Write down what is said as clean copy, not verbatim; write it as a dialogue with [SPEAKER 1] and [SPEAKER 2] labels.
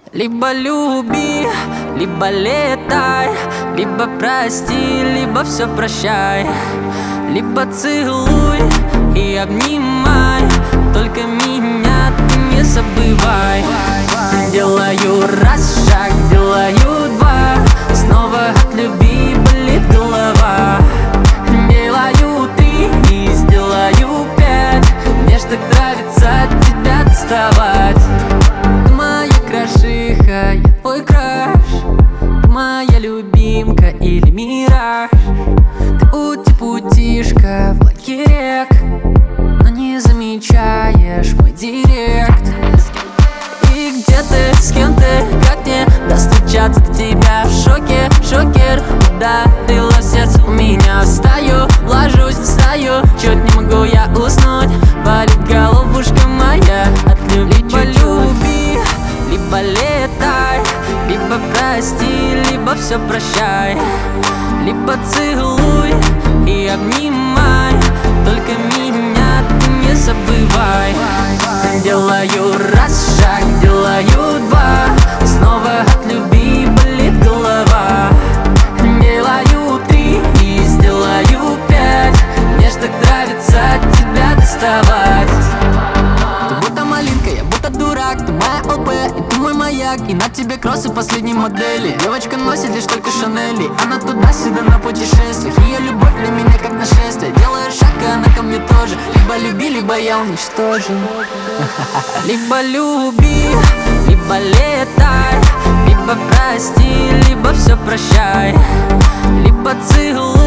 [SPEAKER 1] Либо люби, либо летай, либо прости, либо все прощай. Либо целуй и обнимай, только меня ты не забывай. Делаю раз шаг, делаю два, снова от любви болит голова. Делаю три и сделаю пять, мне ж так нравится от тебя доставать. Ты моя крошиха, я твой краш, ты моя любимка или мираж. Ты ути-путишка в лаке рек, но не замечаешь мой директ. И где ты, с кем ты, как мне достучаться до тебя? В шоке, шокер, ударила в сердце у меня. Встаю, ложусь, встаю, чуть не могу я уснуть. Болит головушка моя от любви. Либо люби, либо летай, либо прости, либо все прощай. Либо целуй и обнимай, только меня ты не забывай. Делаю раз шаг, делаю два, снова от любви болит голова. Делаю три и сделаю пять, мне ж так нравится от тебя доставать. Ты будто малинка, я будто дурак, ты моя ЛП и ты мой маяк. И на тебе кроссы последней модели. Девочка носит лишь только Шанели, она туда-сюда на путешествиях. Ее любовь для меня как нашествие. Делаю шаг, и она ко мне тоже. Либо люби, либо я уничтожен. Либо люби, либо летай, либо прости, либо все прощай. Либо целуй